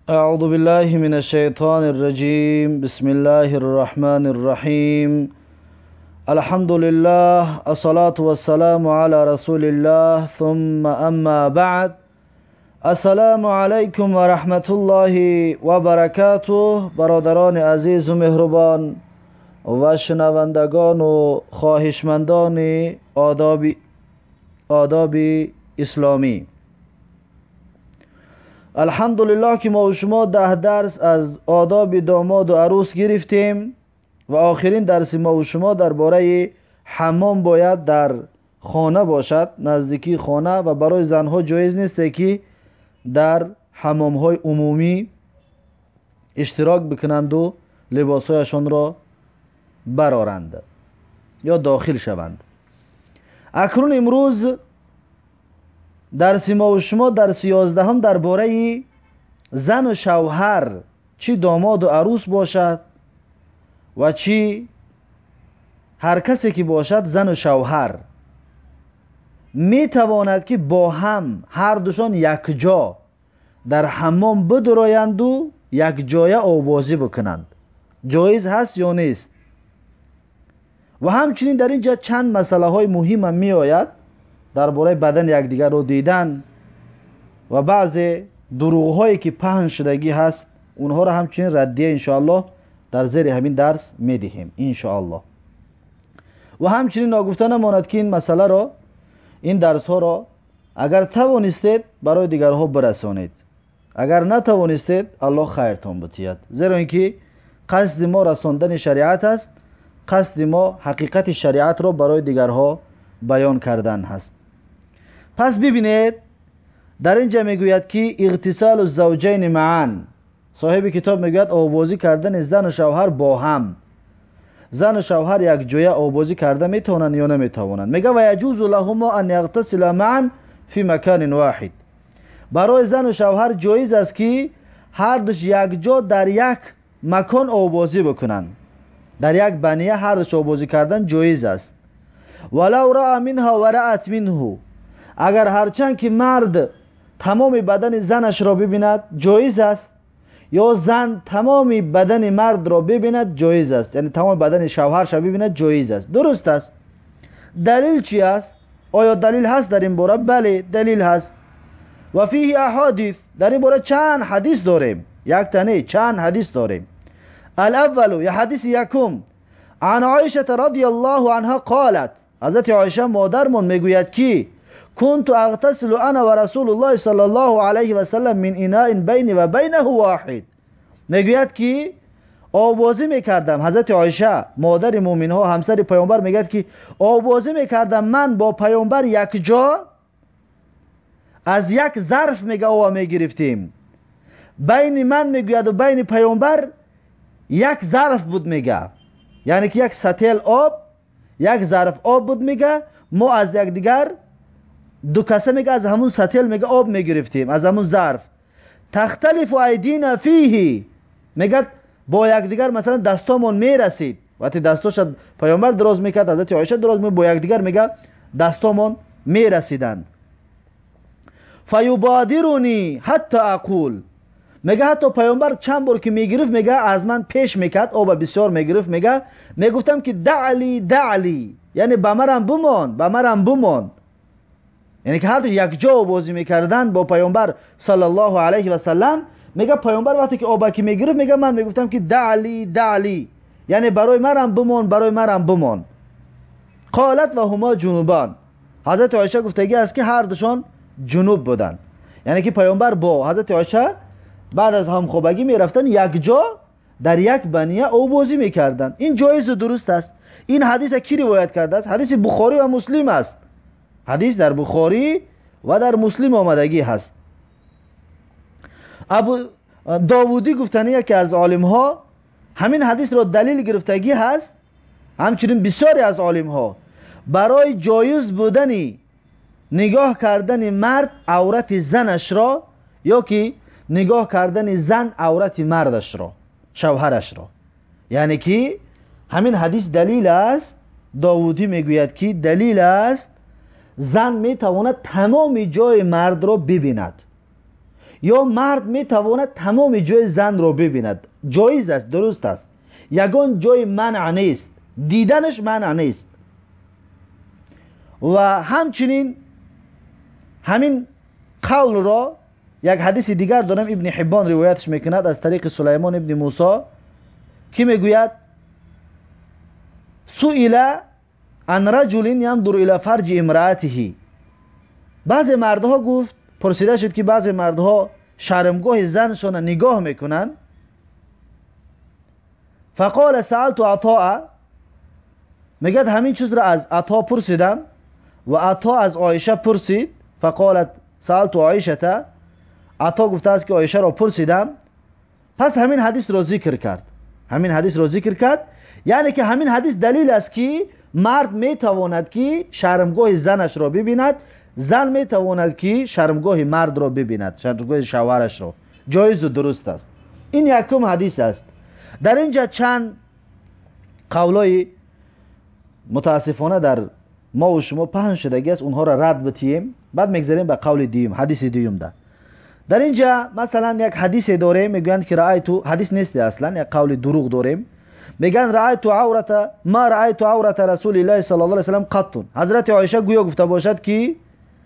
أعوذ بالله من الشيطان الرجيم. بسم الله الرحمن الرحيم. الحمد لله، الصلاة والسلام على رسول الله، ثم أما بعد. السلام عليكم ورحمة الله وبركاته. برادران عزیز و مهربان و شنوندگان و خواهشمندان آداب اسلامی، الحمدلله که ما و شما 10 درس از آداب داماد و عروس گرفتیم و آخرین درس ما و شما درباره حمام باید در خانه باشد، نزدیکی خانه، و برای زنها جایز نیست که در حمام های عمومی اشتراک بکنند و لباسهایشان را برارند یا داخل شوند. اکنون امروز درس ما و شما درس 11 درباره زن و شوهر، چی داماد و عروس باشد و چی هر کسی که باشد زن و شوهر، می تواند که با هم هر دوشان یک جا در حمام بدرایند و یک جای آوازی بکنند. جایز هست یا نیست؟ و همچنین در اینجا چند مسئله های مهم می آید درباره بدن یکدیگر رو دیدن و بعض دروغ هایی که پهن شدگی هست، اونها را همچنین ردیه انشاءالله در زیر همین درس میدهیم انشاءالله. و همچنین ناگفته نماند که این مسئله را، این درس ها را اگر توانستید برای دیگرها برسانید، اگر نتوانستید الله خیرتان بتید، زیرا اینکه قصد ما رساندن شریعت است، قصد ما حقیقت شریعت را برای دیگرها بیان کردن هست. پس ببینید در اینجا میگوید که اغتسال الزوجین معا، صاحب کتاب میگوید آوازی کردن زن و شوهر با هم، زن و شوهر یک جای آوازی کرده میتونن یا نمیتوانند. میگه و یجوز لهما ان یغتسلا معا فی مکان واحد، برای زن و شوهر جایز است که هر دوش یک جا در یک مکان آوازی بکنن، در یک بنیه هر دوش آوازی کردن جایز است. ولو را منها و رأت منه، اگر هرچند که مرد تمام بدن زنش را ببیند جایز است، یا زن تمام بدن مرد را ببیند جایز است، یعنی تمام بدن شوهرش را ببیند جایز است. درست است. دلیل چی است؟ آیا دلیل هست در این باره؟ بله دلیل هست. و فیه احادیث، در این باره چند حدیث داریم، یک تنه چند حدیث داریم. الاول، یا حدیث یکم، عن عایشه رضی الله عنها قالت، حضرت عایشه مادرمون میگوید که كنت اغتسل انا و رسول الله صلی الله علیه و سلم من اناء بینی و بینه واحد، میگوید که آوازی میکردم، حضرت عایشه مادر مومن ها همسر پیامبر میگوید که آوازی میکردم من با پیامبر یک جا، از یک ظرف میگه آوا میگرفتیم، بین من میگوید و بین پیامبر یک ظرف بود میگه، یعنی که یک سطل آب، یک ظرف آب بود میگه، ما از یک دیگر دو کسه میگه از همون سطل میگه آب میگرفتیم، از همون ظرف. تختلف ایدینا فیه، میگه با یک دیگر مثلا دستامون میرسید، وقتی دستاش پیامبر دراز میکرد حضرت عایشه دراز میکرد، با یک دیگر میگه دستامون میرسیدند. فیبادرونی حتی اقول، میگه حتی پیامبر چند بار که میگرفت میگه از من پیش میکرد، آب بسیار میگرفت، میگه میگفتم که دعلی دعلی، یعنی بمرم بمان، یعنی که هر دو یک جا بازی میکردن با پیامبر صلی الله علیه و سلم. میگه پیامبر وقتی که آب که میگرفت میگه من میگفتم که دعلی دعلی، یعنی برای مرم بمان. قالت و هما جنوبان، حضرت عایشه گفتگی است که هر دوشان جنوب بودن، یعنی که پیامبر با حضرت عایشه بعد از همخوابگی میرفتن یک جا در یک بنیه آوازی میکردن. این جایز و درست است. این حدیث کی روایت کرده است؟ حدیث بخاری و مسلم است. حدیث در بخاری و در مسلم آمدگی هست. ابو داودی گفتنیه که از عالم ها همین حدیث را دلیل گرفتگی هست، همچنین بسیاری از عالم ها برای جایز بودنی نگاه کردن مرد عورت زنش را، یا که نگاه کردن زن عورت مردش را، شوهرش را، یعنی که همین حدیث دلیل است. داودی میگوید که دلیل است زن میتواند تمام جای مرد را ببیند، یا مرد میتواند تمام جای زن را ببیند، جایز است، درست است، یگان جای منع نیست، دیدنش منع نیست. و همچنین همین قول را یک حدیث دیگر دارم، ابن حبان روایتش میکند از طریق سلیمان ابن موسی که میگوید سئل عن رجل ينظر الى فرج امرأته. بعض مردها گفت، پرسیده شد که بعض مردها شرمگاه زنشون نگاه میکنن. فقال سألت عطاء، میگد همین چیز را از عطا پرسیدم و عطا از عایشه پرسید. فقالت سألت عایشه، عطا گفته است که عایشه را پرسیدم. پس همین حدیث را ذکر کرد، همین حدیث را ذکر کرد، یعنی که همین حدیث دلیل است که مرد میتواند که شرمگاه زنش را ببیند، زن میتواند که شرمگاه مرد را ببیند، شرمگاه شوهرش را. جایز و درست است. این یکم حدیث است. در اینجا چند قولای متاسفانه در ما و شما پهن شدگی است، اونها را رد بتیم، بعد میگذاریم به قول دیوم، حدیث دیوم ده. در اینجا مثلا یک حدیث داریم، میگویند که رأیتو، حدیث نیست اصلا، یک قول دروغ داریم، میگن رأیتو عورت ما رأیتو عورت رسول الله صلی الله علیه و سلم قط. حضرت عایشه گویا گفته باشد که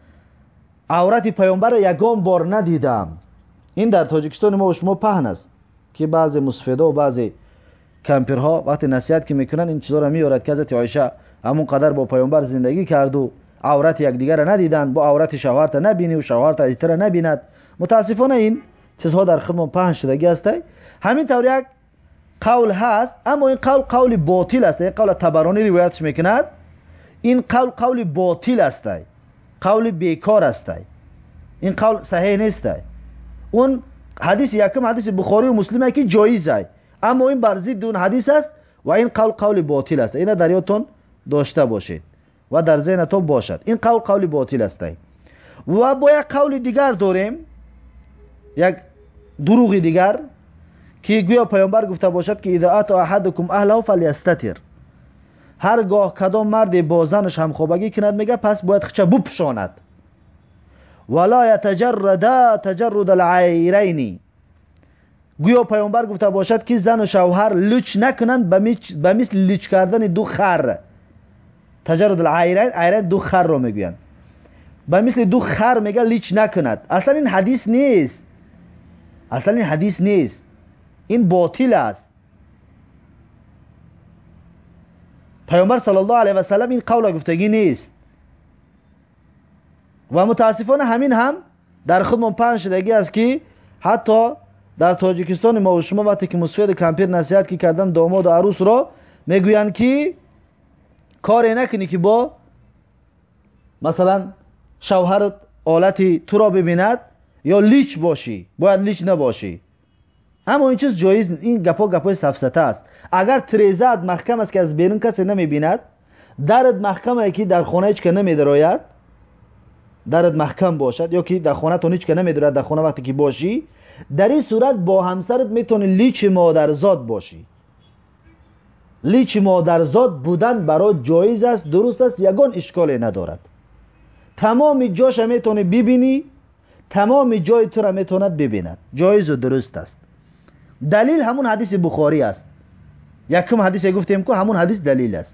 عورت پیامبر یگان بار ندیدم. این در تاجیکستان ما و شما پهن است که بعض مصفدا و بعض کمپرها وقتی نصیحت که میکنن این چیزا رو میارد که حضرت عایشه همون قدر با پیامبر زندگی کرد و عورت یکدیگر را ندیدن، با عورت شوهرت نبینی و شوهرت ایتر نبیند. متاسفانه این چیزها در خدمت پهن شدگی است. همین طور یک قول هست، اما این قول باطل است. این قول طبرانی روایتش میکند، این قول باطل است، قول بیکار است، این قول صحیح نیست. اون حدیث یکم حدیث بخاری و مسلم که جایز است، اما این بر ضد اون حدیث است و این قول باطل است. اینا در یادتون داشته باشید و در ذهنتون باشد. این قول باطل است. و با یک قول دیگر داریم، یک دروغ دیگر که گویا پیامبر گفته باشد که اذا اتى احدكم اهله فليستتر. هرگاه کدام مرد با زنش همخوابگی کند، میگه پس باید خچه بپوشاند. ولا يتجرد تجرد العيرين. گویا پیامبر گفته باشد که زن و شوهر لچ نکنند به مثل لچ کردن دو خر. تجرد العيرين، عيرين دو خر رو میگویند، به مثل دو خر میگه لچ نکند. اصلا این حدیث نیست، اصلا این حدیث نیست، این باطل است. پیامبر صلی الله علیه و سلم این قول گفتگی نیست. و متاسفانه همین هم در خودمون پهن شدگی است که حتی در تاجیکستان ما و شما وقتی که مسفید کمپیر نصیحت که کردن داماد و عروس را، میگویند که کاری نکنی که با مثلا شوهرت حالتی تو را ببیند یا لیچ باشی، باید لیچ نباشی. اما این چیز جایز، این گپای سفسطه است. اگر تریزت محکم است که از بیرون کسی نمیبیند، درت محکمه که در خانه هیچ که نمیدراید، درت محکم باشد، یا که در خانه تو هیچ که نمیدراید، در خانه وقتی که باشی، در این صورت با همسرت میتونی لیچ مادرزاد باشی. لیچ مادرزاد بودن برای جایز است، درست است، یگان اشکالی ندارد. تمام جاش میتونی ببینی، تمام جای تو را میتوند ببیند، جایز و درست است. دلیل همون حدیث بخاری است. یکم حدیث گفتیم که همون حدیث دلیل است.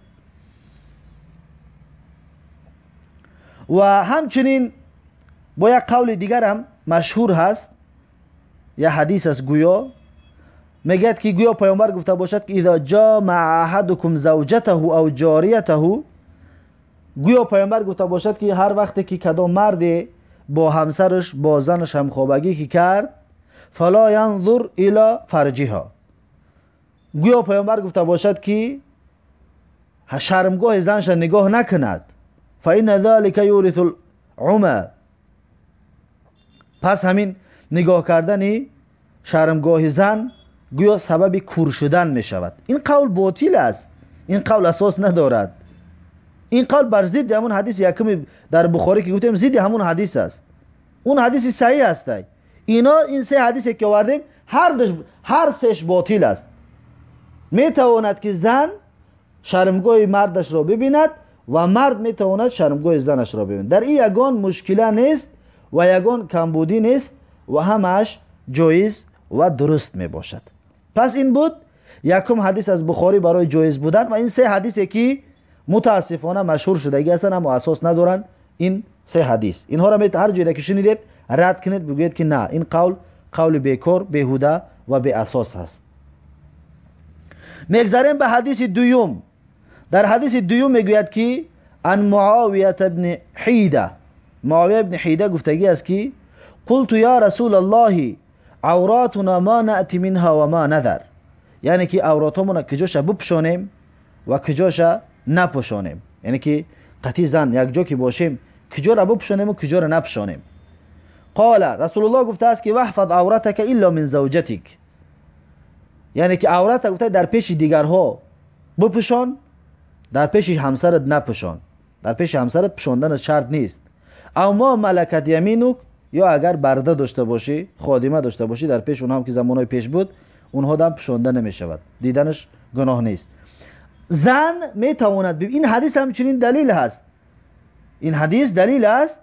و همچنین با یک قول دیگر هم مشهور هست، یا حدیث است، گویا میگد که گویا پیامبر گفته باشد که اذا جامع احدکم زوجته او جاریته، گویا پیامبر گفته باشد که هر وقتی که کدام مرد با همسرش با زنش همخوابگی که کرد، فلا ينظر الى فرجها. گویا پیامبر گفته باشد که شرمگاه زنش نگاه نکند، فإن ذلك يورث العمى. پس همین نگاه کردن شرمگاه زن گویا سبب کور شدن می شود. این قول باطل است، این قول اساس ندارد. این قول بر ضد همون حدیث یکم در بخاری که گفتیم ضد همون حدیث است. اون حدیث صحیح است. این سه حدیثی که آوردیم هر سهش باطل است. می تواند که زن شرمگاه مردش را ببیند و مرد می تواند شرمگاه زنش را ببیند. در این یگان مشکل نیست و یگان کمبودی نیست و همش جایز و درست می باشد. پس این بود یکم حدیث از بخاری برای جایز بودن و این سه حدیثی که متاسفانه مشهور شده هستند اما اساس ندارن. این سه حدیث اینها را هر جایی که شنیدید رد کنید، بگویید که نه، این قول بیکار، بیهوده و بی اساس است. میگذاریم به حدیث دوم. در حدیث دوم میگوید که عن معاویه ابن حیده، معاویه ابن حیده گفتگی است که قلت یا رسول الله عوراتنا ما نأتی منها و ما نذر، یعنی که عوراتمون کجاش بپوشانیم و کجاش نپوشانیم، یعنی که قطعی زن یک جا که باشیم کجا را بپوشانیم و کجا را نپوشانیم. قال رسول الله گفته است که واحفظ عورتک الا من زوجتک، یعنی که عورت گفته در پیش دیگرها بپوشان، در پیش همسرت نپوشان. در پیش همسرت پوشاندن شرط نیست. اما ملکت یمینک، یا اگر برده داشته باشی، خادمه داشته باشی، در پیش اونها هم که زمانهای پیش بود، اونها هم پوشانده نمی شود، دیدنش گناه نیست. زن می تواند این حدیث همچنین دلیل هست، این حدیث دلیل است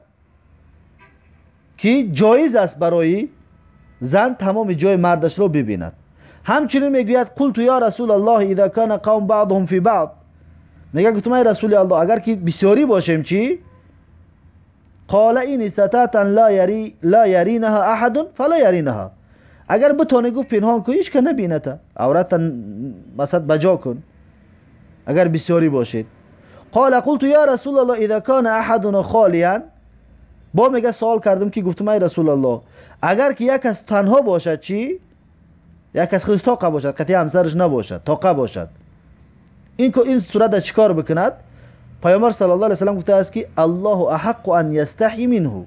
که جایز است برای زن تمام جای مردش رو ببیند. همچنین میگوید قلت یا رسول الله اذا كان قوم بعضهم في بعض، میگه گفتم ای رسول الله اگر که بسیاری باشیم چی؟ قال این استطاعت لا یرینها احد فلا یرینها، اگر بتونه گفت پنهان کنی هیچ که نبینه، عورت مثلا بجا کن اگر بسیاری باشید. قال قلت یا رسول الله اذا كان احدنا خالیا، با میگه سوال کردم که گفتم ای رسول الله اگر که یک از تنها باشد چی؟ یک از خودش طاقه باشد، قطعی همسرش نباشد، طاقه باشد، این صورت چیکار بکند؟ پیامبر صلی الله علیه و سلم گفته است که الله احق ان یستحی منه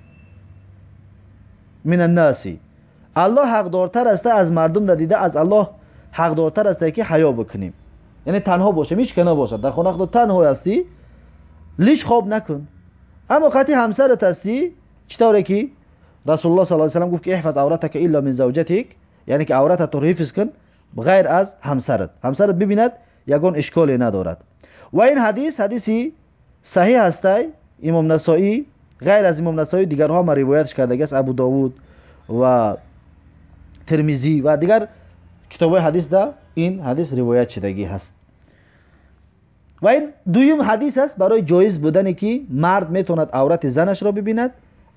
من الناس، الله حقدارتر است از مردم دیده، از الله حقدارتر است که حیا بکنیم. یعنی تنها باشه، هیچ که نباشد، در خانه خود تنها هستی لیش خواب نکن. اما قطعی همسرت هستی چطوره که رسول الله صلی الله علیه و سلم گفت که احفظ عورتک الا من زوجتک، یعنی که عورتت رو حفظ کن غیر از همسرت ببیند یگان اشکالی ندارد. و این حدیثی صحیح است. امام نسائی غیر از امام نسائی دیگرها هم روایتش کرده است، ابو داوود و ترمذی و دیگر کتاب‌های حدیث دا این حدیث روایت شدگی هست. و این دویم حدیث است برای جایز بودنی که مرد میتواند عورت زنش را ببیند،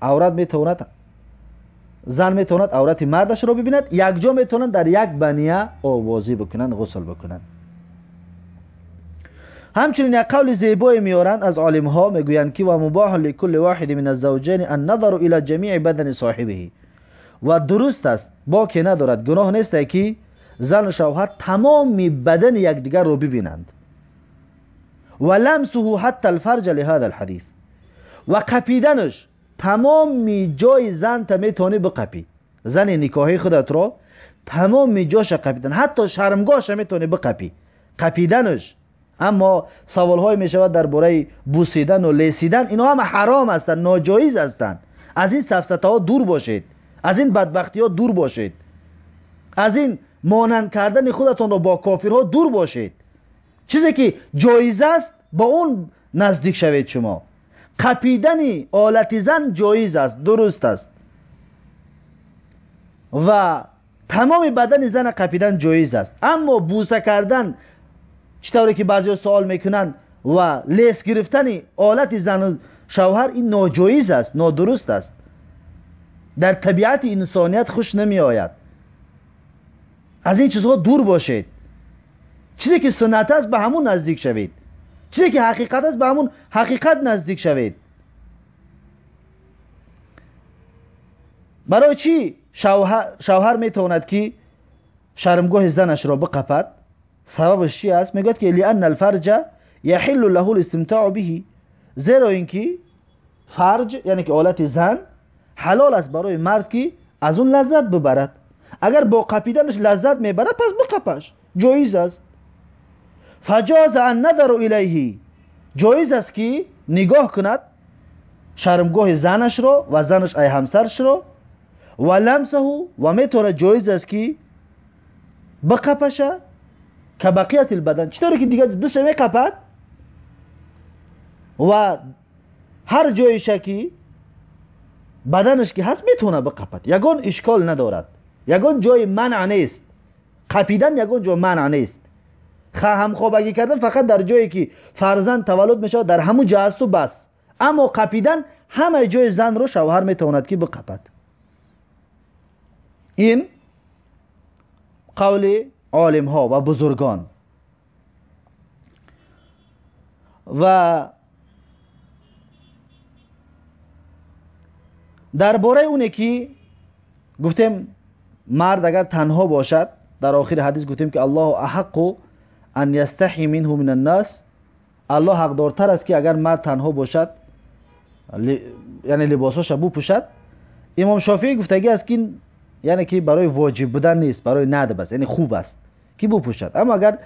زن میتواند عورت مردش را ببیند، یک جا میتونند در یک بنیه آوازی بکنند، غسل بکنند. همچنین یک قول زیبایی میارند از عالم ها، میگویند که و مباح لكل واحد من الزوجین النظر الى جمیع بدن صاحبه، و درست است، باکی ندارد، گناه نیست که زن و شوهر تمام بدن یکدیگر رو ببینند. و لمسه حتی الفرج لهذا الحديث، و قپیدنش تمام جای زن تا میتونی بقپی، زن نکاحی خودت رو تمام جاش قپیدن، حتی شرمگاهش میتونی بقپی، قپیدنش. اما سوال های میشود درباره بوسیدن و لیسیدن، اینا هم حرام هستند، ناجایز هستند. از این سفسطه ها دور باشید، از این بدبختی ها دور باشید، از این مانند کردن خودتون رو با کافرها دور باشید. چیزی که جایز است با اون نزدیک شوید. شما قپیدن آلت زن جایز است، درست است، و تمام بدن زن قپیدن جایز است. اما بوسه کردن، چطوری که بعضی سوال میکنن، و لیس گرفتن آلت زن و شوهر، این ناجایز است، نادرست است، در طبیعت انسانیت خوش نمی آید. از این چیزها دور باشید. چیزی که سنت است به همون نزدیک شوید، چیزی که حقیقت است به همون حقیقت نزدیک شوید. برای چی شوهر میتواند که شرمگاه زنش را بقپد؟ سببش چی است؟ میگوید که لأن الفرج یحل له الاستمتاع به، زیرا اینکه فرج یعنی که آلت زن حلال است برای مرد که از اون لذت ببرد. اگر با قپیدنش لذت میبرد پس بقپش، جایز است. فجاز ان نظر الیه، جایز است که نگاه کند شرمگاه زنش رو و زنش ای همسرش رو. و لمسه، و میتونه جایز است که بقپشه که بقیت البدن، چطوری که دیگه دوش میقپد و هر جایش که بدنش که هست میتونه بقپد، یگان اشکال ندارد، یگان جای منع نیست. قپیدن یگان جای منع نیست. همخوابگی کردن فقط در جایی که فرزند تولد میشه در همون جا است و بس. اما قپیدن همه جای زن رو شوهر میتواند که بقپد. این قول عالم ها و بزرگان. و درباره اونه که گفتیم مرد اگر تنها باشد، در آخر حدیث گفتیم که الله احق ان یستحی منه من الناس، الله حقدارتر است که اگر مرد تنها باشد یعنی لباساش بپوشد. امام شافعی گفتگی است که یعنی که برای واجب بودن نیست، برای ندب است، یعنی خوب است که بپوشد. اما اگر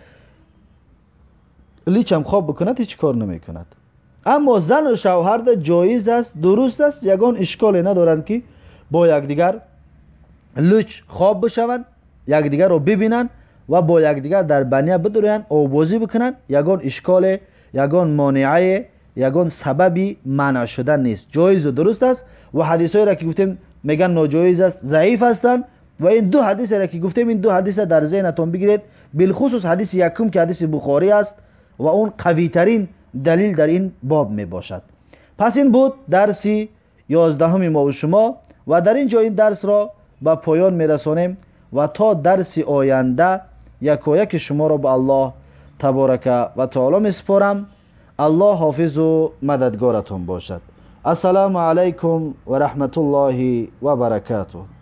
لیچم خواب بکند هیچ کار نمی کند. اما زن و شوهر جایز است، درست است، یگان اشکالی ندارند که با یکدیگر لچ خواب بشوند، یکدیگر رو ببینند و با یکدیگر در بنیه بدرند، آوازی بکنند. یگان اشکال، یگان مانعه، یگان سببی منع شدن نیست، جایز و درست است. و حدیثایی را که گفتیم میگن ناجایز است، ضعیف هستند. و این دو حدیث را که گفتیم، این دو حدیث در ذهنتون بگیرید، بالخصوص حدیث یکم که حدیث بخاری است و اون قوی ترین دلیل در این باب می باشد. پس این بود درس 11 ما و شما، و در اینجا این درس را به پایان می رسانیم و تا درس آینده یکایک شما را به الله تبارک و تعالی می سپارم. الله حافظ و مددگارتون باشد. السلام علیکم و رحمت الله و برکاته.